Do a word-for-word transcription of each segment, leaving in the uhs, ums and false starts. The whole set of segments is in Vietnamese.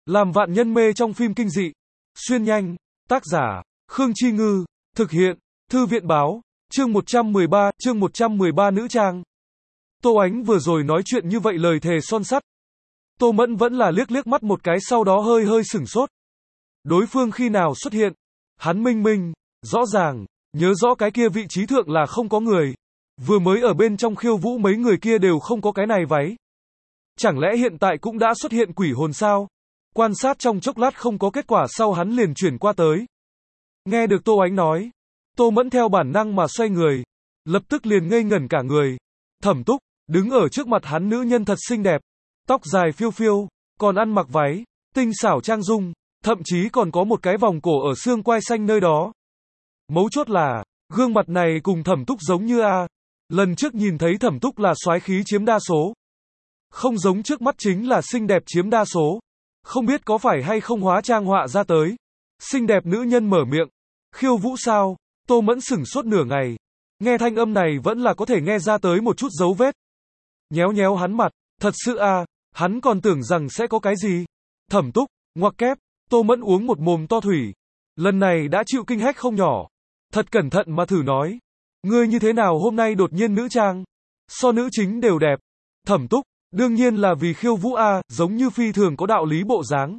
Làm vạn nhân mê trong phim kinh dị. Xuyên nhanh. Tác giả, Khương Chi Ngư. Thực hiện, Thư viện Báo. Chương một trăm mười ba, chương một trăm mười ba nữ trang. Tô Ánh vừa rồi nói chuyện như vậy lời thề son sắt. Tô Mẫn vẫn là liếc liếc mắt một cái sau đó hơi hơi sửng sốt. Đối phương khi nào xuất hiện? Hắn minh minh, rõ ràng, nhớ rõ cái kia vị trí thượng là không có người. Vừa mới ở bên trong khiêu vũ mấy người kia đều không có cái này váy. Chẳng lẽ hiện tại cũng đã xuất hiện quỷ hồn sao? Quan sát trong chốc lát không có kết quả sau hắn liền chuyển qua tới. Nghe được Tô Ánh nói, Tô Mẫn theo bản năng mà xoay người, lập tức liền ngây ngẩn cả người. Thẩm Túc, đứng ở trước mặt hắn nữ nhân thật xinh đẹp, tóc dài phiêu phiêu, còn ăn mặc váy, tinh xảo trang dung, thậm chí còn có một cái vòng cổ ở xương quai xanh nơi đó. Mấu chốt là, gương mặt này cùng Thẩm Túc giống như a. Lần trước nhìn thấy Thẩm Túc là soái khí chiếm đa số. Không giống trước mắt chính là xinh đẹp chiếm đa số. Không biết có phải hay không hóa trang họa ra tới. Xinh đẹp nữ nhân mở miệng. Khiêu vũ sao? Tô Mẫn sửng sốt nửa ngày. Nghe thanh âm này vẫn là có thể nghe ra tới một chút dấu vết. Nhéo nhéo hắn mặt. Thật sự à, hắn còn tưởng rằng sẽ có cái gì. Thẩm Túc, ngoặc kép. Tô Mẫn uống một mồm to thủy. Lần này đã chịu kinh hách không nhỏ. Thật cẩn thận mà thử nói. Ngươi như thế nào hôm nay đột nhiên nữ trang? So nữ chính đều đẹp. Thẩm Túc, đương nhiên là vì khiêu vũ a, giống như phi thường có đạo lý bộ dáng.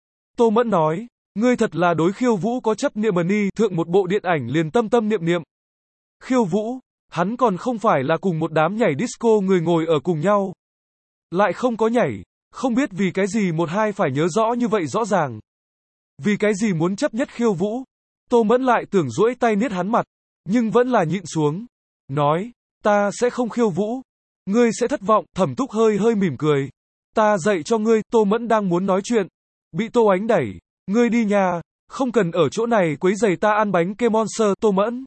Tô Mẫn nói, ngươi thật là đối khiêu vũ có chấp niệm ni, thượng một bộ điện ảnh liền tâm tâm niệm niệm. Khiêu vũ, hắn còn không phải là cùng một đám nhảy disco người ngồi ở cùng nhau. Lại không có nhảy, không biết vì cái gì một hai phải nhớ rõ như vậy rõ ràng. Vì cái gì muốn chấp nhất khiêu vũ? Tô Mẫn lại tưởng duỗi tay niết hắn mặt, nhưng vẫn là nhịn xuống. Nói, ta sẽ không khiêu vũ. Ngươi sẽ thất vọng. Thẩm Túc hơi hơi mỉm cười. Ta dạy cho ngươi. Tô Mẫn đang muốn nói chuyện, bị Tô Ánh đẩy. Ngươi đi nhà, không cần ở chỗ này quấy giày ta ăn bánh kem Monster. Tô Mẫn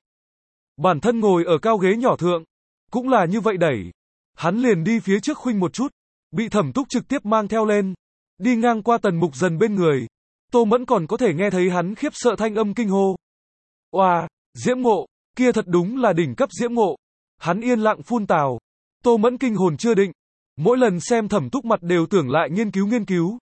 bản thân ngồi ở cao ghế nhỏ thượng, cũng là như vậy đẩy. Hắn liền đi phía trước khuynh một chút, bị Thẩm Túc trực tiếp mang theo lên, đi ngang qua Tần Mục Dần bên người. Tô Mẫn còn có thể nghe thấy hắn khiếp sợ thanh âm kinh hô. Oa, diễm ngộ, kia thật đúng là đỉnh cấp diễm ngộ. Hắn yên lặng phun tào. Tô Mẫn kinh hồn chưa định, mỗi lần xem Thẩm Túc mặt đều tưởng lại nghiên cứu nghiên cứu.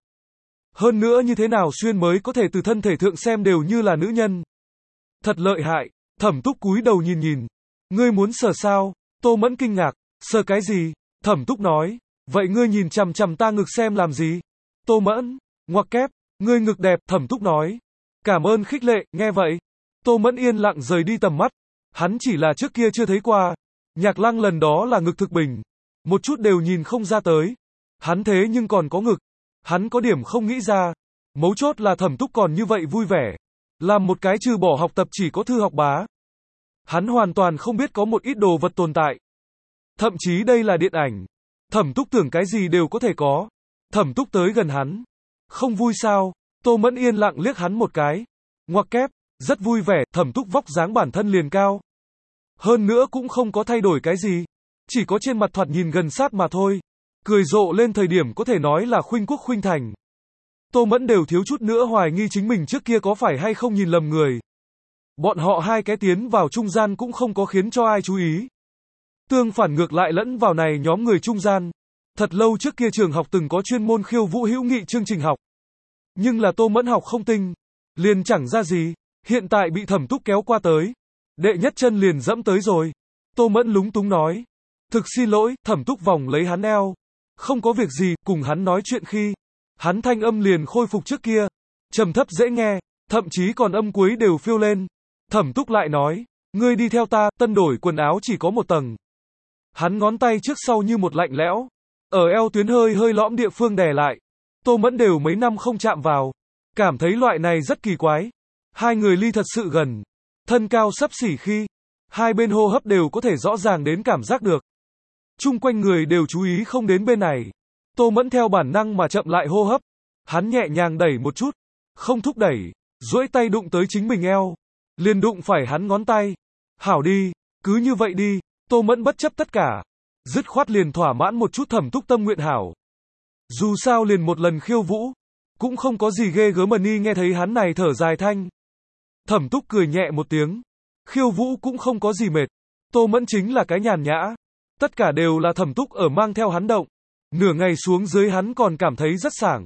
Hơn nữa như thế nào xuyên mới có thể từ thân thể thượng xem đều như là nữ nhân. Thật lợi hại. Thẩm Túc cúi đầu nhìn nhìn. Ngươi muốn sờ sao? Tô Mẫn kinh ngạc. Sờ cái gì? Thẩm Túc nói. Vậy ngươi nhìn chằm chằm ta ngực xem làm gì? Tô Mẫn, ngoặc kép, ngươi ngực đẹp. Thẩm Túc nói. Cảm ơn khích lệ. Nghe vậy, Tô Mẫn yên lặng rời đi tầm mắt. Hắn chỉ là trước kia chưa thấy qua. Nhạc Lăng lần đó là ngực thực bình, một chút đều nhìn không ra tới. Hắn thế nhưng còn có ngực. Hắn có điểm không nghĩ ra. Mấu chốt là Thẩm Túc còn như vậy vui vẻ. Làm một cái trừ bỏ học tập chỉ có thư học bá. Hắn hoàn toàn không biết có một ít đồ vật tồn tại. Thậm chí đây là điện ảnh. Thẩm Túc tưởng cái gì đều có thể có. Thẩm Túc tới gần hắn. Không vui sao? Tô Mẫn yên lặng liếc hắn một cái. Ngoặc kép, rất vui vẻ. Thẩm Túc vóc dáng bản thân liền cao. Hơn nữa cũng không có thay đổi cái gì. Chỉ có trên mặt thoạt nhìn gần sát mà thôi. Cười rộ lên thời điểm có thể nói là khuynh quốc khuynh thành. Tô Mẫn đều thiếu chút nữa hoài nghi chính mình trước kia có phải hay không nhìn lầm người. Bọn họ hai cái tiến vào trung gian cũng không có khiến cho ai chú ý. Tương phản ngược lại lẫn vào này nhóm người trung gian. Thật lâu trước kia trường học từng có chuyên môn khiêu vũ hữu nghị chương trình học. Nhưng là Tô Mẫn học không tinh, liền chẳng ra gì. Hiện tại bị Thẩm Túc kéo qua tới, đệ nhất chân liền dẫm tới rồi. Tô Mẫn lúng túng nói. Thực xin lỗi. Thẩm Túc vòng lấy hắn eo. Không có việc gì. Cùng hắn nói chuyện khi, hắn thanh âm liền khôi phục trước kia. Trầm thấp dễ nghe, thậm chí còn âm cuối đều phiêu lên. Thẩm Túc lại nói. Ngươi đi theo ta. Tân đổi quần áo chỉ có một tầng. Hắn ngón tay trước sau như một lạnh lẽo. Ở eo tuyến hơi hơi lõm địa phương đè lại. Tô Mẫn đều mấy năm không chạm vào. Cảm thấy loại này rất kỳ quái. Hai người ly thật sự gần. Thân cao xấp xỉ khi, hai bên hô hấp đều có thể rõ ràng đến cảm giác được. Chung quanh người đều chú ý không đến bên này. Tô Mẫn theo bản năng mà chậm lại hô hấp. Hắn nhẹ nhàng đẩy một chút. Không thúc đẩy. Duỗi tay đụng tới chính mình eo. Liền đụng phải hắn ngón tay. Hảo đi. Cứ như vậy đi. Tô Mẫn bất chấp tất cả. Dứt khoát liền thỏa mãn một chút Thẩm Túc tâm nguyện hảo. Dù sao liền một lần khiêu vũ. Cũng không có gì ghê gớm. Ni nghe thấy hắn này thở dài thanh. Thẩm Túc cười nhẹ một tiếng. Khiêu vũ cũng không có gì mệt. Tô Mẫn chính là cái nhàn nhã. Tất cả đều là Thẩm Túc ở mang theo hắn động. Nửa ngày xuống dưới hắn còn cảm thấy rất sảng.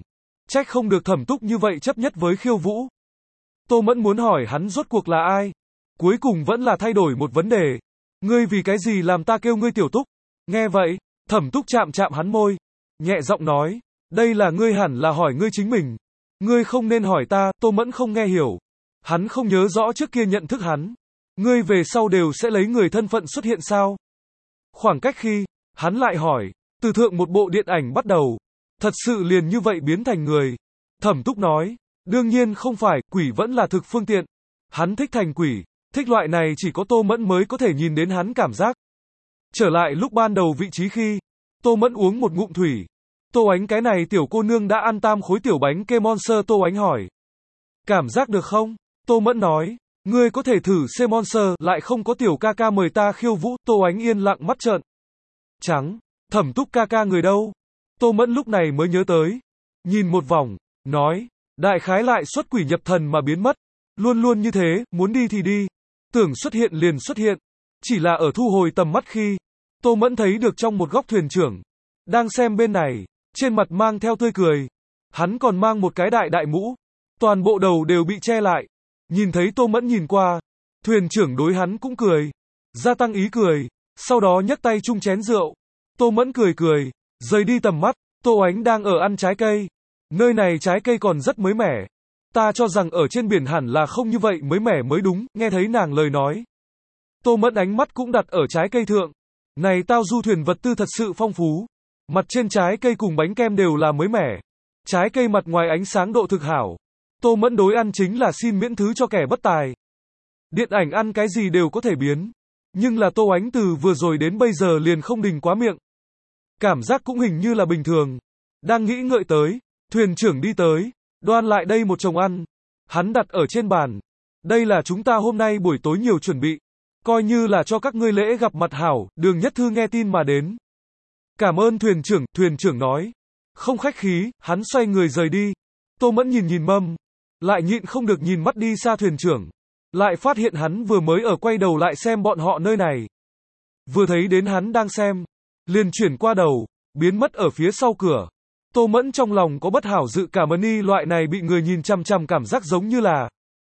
Trách không được Thẩm Túc như vậy chấp nhất với Khiêu Vũ. Tô Mẫn muốn hỏi hắn rốt cuộc là ai. Cuối cùng vẫn là thay đổi một vấn đề. Ngươi vì cái gì làm ta kêu ngươi Tiểu Túc? Nghe vậy, Thẩm Túc chạm chạm hắn môi. Nhẹ giọng nói, đây là ngươi hẳn là hỏi ngươi chính mình. Ngươi không nên hỏi ta, Tô Mẫn không nghe hiểu. Hắn không nhớ rõ trước kia nhận thức hắn. Ngươi về sau đều sẽ lấy người thân phận xuất hiện sao? Khoảng cách khi, hắn lại hỏi, từ thượng một bộ điện ảnh bắt đầu. Thật sự liền như vậy biến thành người. Thẩm Túc nói, đương nhiên không phải, quỷ vẫn là thực phương tiện. Hắn thích thành quỷ, thích loại này chỉ có Tô Mẫn mới có thể nhìn đến hắn cảm giác. Trở lại lúc ban đầu vị trí khi, Tô Mẫn uống một ngụm thủy. Tô Ánh cái này tiểu cô nương đã ăn tam khối tiểu bánh kem Monster. Tô Ánh hỏi, cảm giác được không? Tô Mẫn nói, ngươi có thể thử xe Monster, lại không có tiểu ca ca mời ta khiêu vũ. Tô Ánh yên lặng mắt trợn trắng, Thẩm Túc ca ca người đâu? Tô Mẫn lúc này mới nhớ tới, nhìn một vòng, nói, đại khái lại xuất quỷ nhập thần mà biến mất, luôn luôn như thế, muốn đi thì đi, tưởng xuất hiện liền xuất hiện, chỉ là ở thu hồi tầm mắt khi, Tô Mẫn thấy được trong một góc thuyền trưởng, đang xem bên này, trên mặt mang theo tươi cười, hắn còn mang một cái đại đại mũ, toàn bộ đầu đều bị che lại, nhìn thấy Tô Mẫn nhìn qua, thuyền trưởng đối hắn cũng cười, gia tăng ý cười, sau đó nhấc tay chung chén rượu, Tô Mẫn cười cười, rời đi tầm mắt. Tô Ánh đang ở ăn trái cây, nơi này trái cây còn rất mới mẻ, ta cho rằng ở trên biển hẳn là không như vậy mới mẻ mới đúng. Nghe thấy nàng lời nói, Tô Mẫn ánh mắt cũng đặt ở trái cây thượng, này tao du thuyền vật tư thật sự phong phú, mặt trên trái cây cùng bánh kem đều là mới mẻ, trái cây mặt ngoài ánh sáng độ thực hảo, Tô Mẫn đối ăn chính là xin miễn thứ cho kẻ bất tài. Điện ảnh ăn cái gì đều có thể biến, nhưng là Tô Ánh từ vừa rồi đến bây giờ liền không đình quá miệng. Cảm giác cũng hình như là bình thường. Đang nghĩ ngợi tới, thuyền trưởng đi tới, đoan lại đây một chồng ăn. Hắn đặt ở trên bàn. Đây là chúng ta hôm nay buổi tối nhiều chuẩn bị. Coi như là cho các ngươi lễ gặp mặt hảo. Đường Nhất Thư nghe tin mà đến. Cảm ơn thuyền trưởng, thuyền trưởng nói. Không khách khí, hắn xoay người rời đi. Tô Mẫn nhìn nhìn mâm. Lại nhịn không được nhìn mắt đi xa thuyền trưởng. Lại phát hiện hắn vừa mới ở quay đầu lại xem bọn họ nơi này. Vừa thấy đến hắn đang xem, liền chuyển qua đầu, biến mất ở phía sau cửa. Tô Mẫn trong lòng có bất hảo dự cảm y loại này bị người nhìn chằm chằm cảm giác giống như là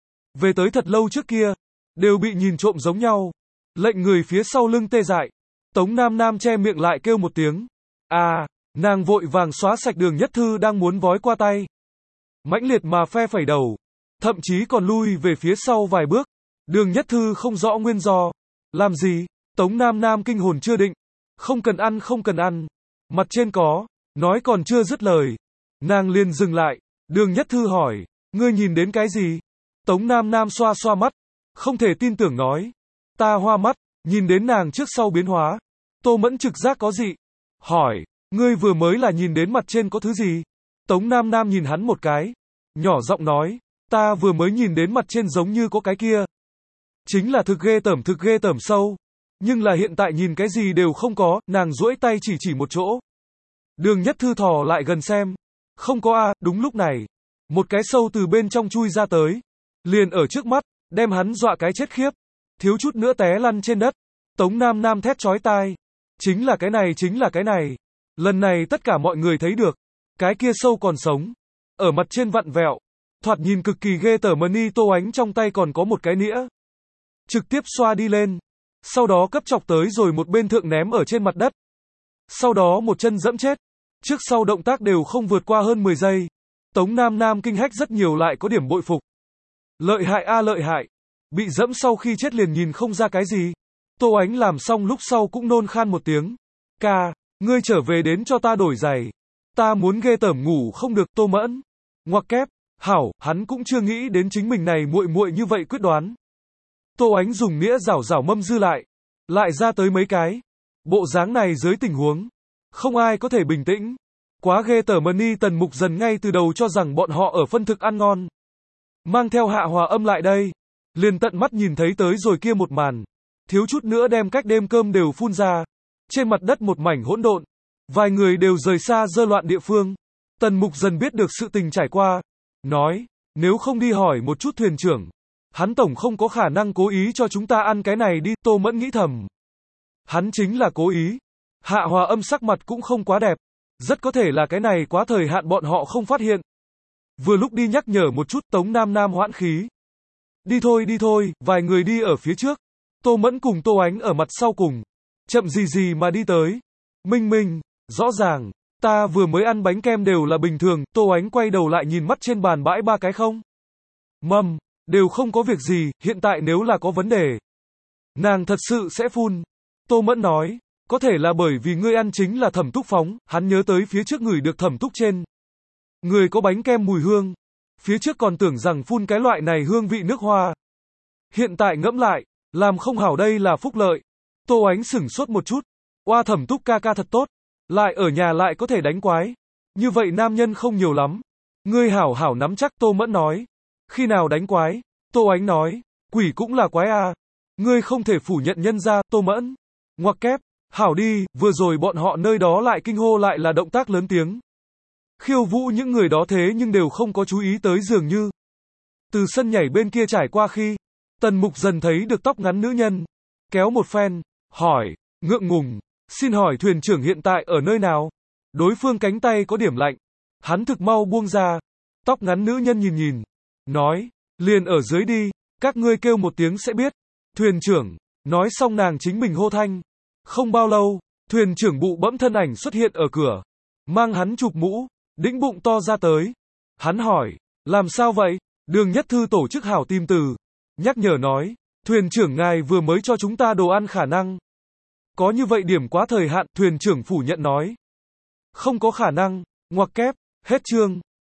về tới thật lâu trước kia, đều bị nhìn trộm giống nhau. Lệnh người phía sau lưng tê dại. Tống Nam Nam che miệng lại kêu một tiếng. À, nàng vội vàng xóa sạch Đường Nhất Thư đang muốn vói qua tay. Mãnh liệt mà phe phẩy đầu, thậm chí còn lui về phía sau vài bước. Đường Nhất Thư không rõ nguyên do. Làm gì? Tống Nam Nam kinh hồn chưa định. Không cần ăn không cần ăn. Mặt trên có. Nói còn chưa dứt lời. Nàng liền dừng lại. Đường Nhất Thư hỏi. Ngươi nhìn đến cái gì? Tống Nam Nam xoa xoa mắt. Không thể tin tưởng nói. Ta hoa mắt. Nhìn đến nàng trước sau biến hóa. Tô Mẫn trực giác có gì? Hỏi. Ngươi vừa mới là nhìn đến mặt trên có thứ gì? Tống Nam Nam nhìn hắn một cái. Nhỏ giọng nói. Ta vừa mới nhìn đến mặt trên giống như có cái kia. Chính là thực ghê tởm thực ghê tởm sâu. Nhưng là hiện tại nhìn cái gì đều không có. Nàng duỗi tay chỉ chỉ một chỗ. Đường Nhất Thư thò lại gần xem. Không có a. À, đúng lúc này. Một cái sâu từ bên trong chui ra tới. Liền ở trước mắt. Đem hắn dọa cái chết khiếp. Thiếu chút nữa té lăn trên đất. Tống Nam Nam thét chói tai. Chính là cái này chính là cái này. Lần này tất cả mọi người thấy được. Cái kia sâu còn sống. Ở mặt trên vặn vẹo. Thoạt nhìn cực kỳ ghê tởm. Ni Tô Ánh trong tay còn có một cái nĩa. Trực tiếp xoa đi lên. Sau đó cấp chọc tới rồi một bên thượng ném ở trên mặt đất. Sau đó một chân dẫm chết. Trước sau động tác đều không vượt qua hơn mười giây. Tống Nam Nam kinh hách rất nhiều lại có điểm bội phục. Lợi hại a lợi hại. Bị dẫm sau khi chết liền nhìn không ra cái gì. Tô Ánh làm xong lúc sau cũng nôn khan một tiếng. Ca, ngươi trở về đến cho ta đổi giày. Ta muốn ghê tởm ngủ không được. Tô Mẫn. Ngoặc kép. Hảo, hắn cũng chưa nghĩ đến chính mình này muội muội như vậy quyết đoán. Tô Ánh dùng nĩa rảo rảo mâm dư lại. Lại ra tới mấy cái. Bộ dáng này dưới tình huống. Không ai có thể bình tĩnh. Quá ghê tởm. Ni Tần Mục dần ngay từ đầu cho rằng bọn họ ở phân thực ăn ngon. Mang theo Hạ Hòa Âm lại đây. Liền tận mắt nhìn thấy tới rồi kia một màn. Thiếu chút nữa đem cách đêm cơm đều phun ra. Trên mặt đất một mảnh hỗn độn. Vài người đều rời xa dơ loạn địa phương. Tần Mục dần biết được sự tình trải qua. Nói, nếu không đi hỏi một chút thuyền trưởng. Hắn tổng không có khả năng cố ý cho chúng ta ăn cái này đi. Tô Mẫn nghĩ thầm. Hắn chính là cố ý. Hạ Hòa Âm sắc mặt cũng không quá đẹp. Rất có thể là cái này quá thời hạn bọn họ không phát hiện. Vừa lúc đi nhắc nhở một chút, Tống Nam Nam hoãn khí. Đi thôi đi thôi, vài người đi ở phía trước. Tô Mẫn cùng Tô Ánh ở mặt sau cùng. Chậm gì gì mà đi tới. Minh Minh, rõ ràng, ta vừa mới ăn bánh kem đều là bình thường. Tô Ánh quay đầu lại nhìn mắt trên bàn bãi ba cái không. Mâm, đều không có việc gì, hiện tại nếu là có vấn đề. Nàng thật sự sẽ phun. Tô Mẫn nói, có thể là bởi vì ngươi ăn chính là Thẩm Túc phóng, hắn nhớ tới phía trước ngửi được Thẩm Túc trên người có bánh kem mùi hương. Phía trước còn tưởng rằng phun cái loại này hương vị nước hoa. Hiện tại ngẫm lại, làm không hảo đây là phúc lợi. Tô Ánh sửng sốt một chút. Oa, Thẩm Túc ca ca thật tốt. Lại ở nhà lại có thể đánh quái. Như vậy nam nhân không nhiều lắm. Ngươi hảo hảo nắm chắc, Tô Mẫn nói. Khi nào đánh quái? Tô Ánh nói. Quỷ cũng là quái à. Ngươi không thể phủ nhận nhân ra, Tô Mẫn. Ngoặc kép. Hảo đi, vừa rồi bọn họ nơi đó lại kinh hô lại là động tác lớn tiếng. Khiêu vũ những người đó thế nhưng đều không có chú ý tới dường như. Từ sân nhảy bên kia trải qua khi, Tần Mục dần thấy được tóc ngắn nữ nhân. Kéo một phen, hỏi, ngượng ngùng, xin hỏi thuyền trưởng hiện tại ở nơi nào? Đối phương cánh tay có điểm lạnh. Hắn thực mau buông ra. Tóc ngắn nữ nhân nhìn nhìn. Nói, liền ở dưới đi, các ngươi kêu một tiếng sẽ biết. Thuyền trưởng, nói xong nàng chính mình hô thanh. Không bao lâu, thuyền trưởng bụ bẫm thân ảnh xuất hiện ở cửa. Mang hắn chụp mũ, đĩnh bụng to ra tới. Hắn hỏi, làm sao vậy? Đường Nhất Thư tổ chức hảo tìm từ. Nhắc nhở nói, thuyền trưởng ngài vừa mới cho chúng ta đồ ăn khả năng. Có như vậy điểm quá thời hạn, thuyền trưởng phủ nhận nói. Không có khả năng, ngoặc kép, hết chương.